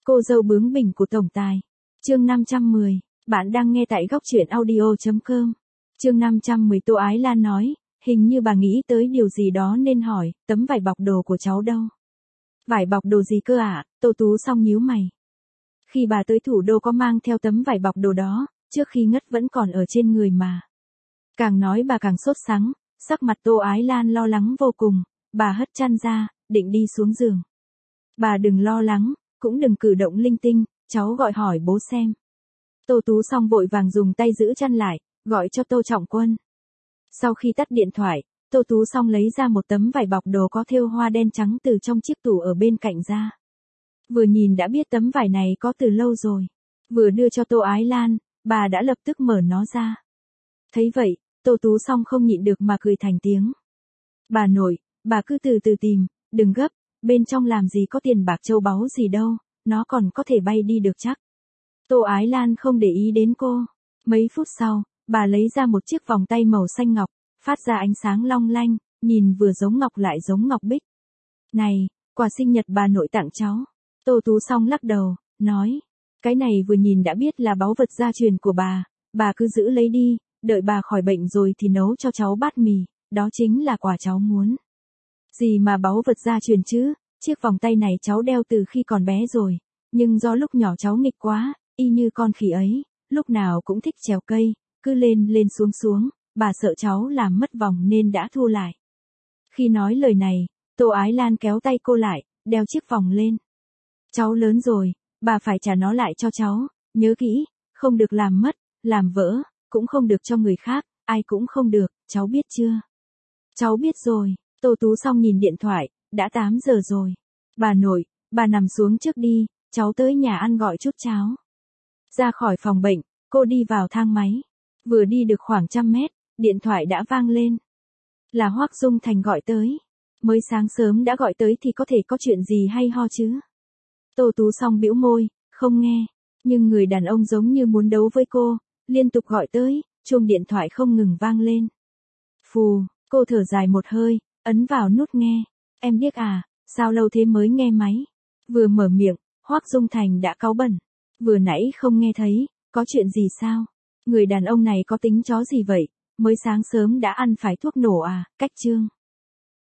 Cô dâu bướng bỉnh của tổng tài. Chương 510, bạn đang nghe tại góc truyện audio.com. Chương 510 Tô Ái Lan nói, hình như bà nghĩ tới điều gì đó nên hỏi, tấm vải bọc đồ của cháu đâu? Vải bọc đồ gì cơ ạ? Tô Tú Song nhíu mày. Khi bà tới thủ đô có mang theo tấm vải bọc đồ đó, trước khi ngất vẫn còn ở trên người mà. Càng nói bà càng sốt sắng, sắc mặt Tô Ái Lan lo lắng vô cùng, bà hất chăn ra, định đi xuống giường. Bà đừng lo lắng, cũng đừng cử động linh tinh, cháu gọi hỏi bố xem. Tô Tú Song vội vàng dùng tay giữ chăn lại, gọi cho Tô Trọng Quân. Sau khi tắt điện thoại, Tô Tú Song lấy ra một tấm vải bọc đồ có thêu hoa đen trắng từ trong chiếc tủ ở bên cạnh ra. Vừa nhìn đã biết tấm vải này có từ lâu rồi. Vừa đưa cho Tô Ái Lan, bà đã lập tức mở nó ra. Thấy vậy, Tô Tú Song không nhịn được mà cười thành tiếng. Bà nội, bà cứ từ từ tìm, đừng gấp, bên trong làm gì có tiền bạc châu báu gì đâu, nó còn có thể bay đi được chắc. Tô Ái Lan không để ý đến cô. Mấy phút sau, bà lấy ra một chiếc vòng tay màu xanh ngọc, phát ra ánh sáng long lanh, nhìn vừa giống ngọc lại giống ngọc bích. Này, quà sinh nhật bà nội tặng cháu. Tô Tú Song lắc đầu, nói, cái này vừa nhìn đã biết là báu vật gia truyền của bà cứ giữ lấy đi, đợi bà khỏi bệnh rồi thì nấu cho cháu bát mì, đó chính là quà cháu muốn. Gì mà báu vật gia truyền chứ, chiếc vòng tay này cháu đeo từ khi còn bé rồi, nhưng do lúc nhỏ cháu nghịch quá, y như con khỉ ấy, lúc nào cũng thích trèo cây, cứ lên lên xuống xuống, bà sợ cháu làm mất vòng nên đã thu lại. Khi nói lời này, Tô Ái Lan kéo tay cô lại, đeo chiếc vòng lên. Cháu lớn rồi, bà phải trả nó lại cho cháu, nhớ kỹ, không được làm mất, làm vỡ, cũng không được cho người khác, ai cũng không được, cháu biết chưa? Cháu biết rồi. Tô Tú Song nhìn điện thoại, đã 8 giờ rồi. Bà nội, bà nằm xuống trước đi, cháu tới nhà ăn gọi chút cháo. Ra khỏi phòng bệnh, cô đi vào thang máy. Vừa đi được khoảng 100 mét, điện thoại đã vang lên. Là Hoắc Dung Thành gọi tới. Mới sáng sớm đã gọi tới thì có thể có chuyện gì hay ho chứ? Tô Tú Song bĩu môi, không nghe. Nhưng người đàn ông giống như muốn đấu với cô, liên tục gọi tới, chuông điện thoại không ngừng vang lên. Phù, cô thở dài một hơi, ấn vào nút nghe. Em điếc à, sao lâu thế mới nghe máy? Vừa mở miệng, Hoắc Dung Thành đã cáu bẩn. Vừa nãy không nghe thấy, có chuyện gì sao? Người đàn ông này có tính chó gì vậy? Mới sáng sớm đã ăn phải thuốc nổ à, cách chương.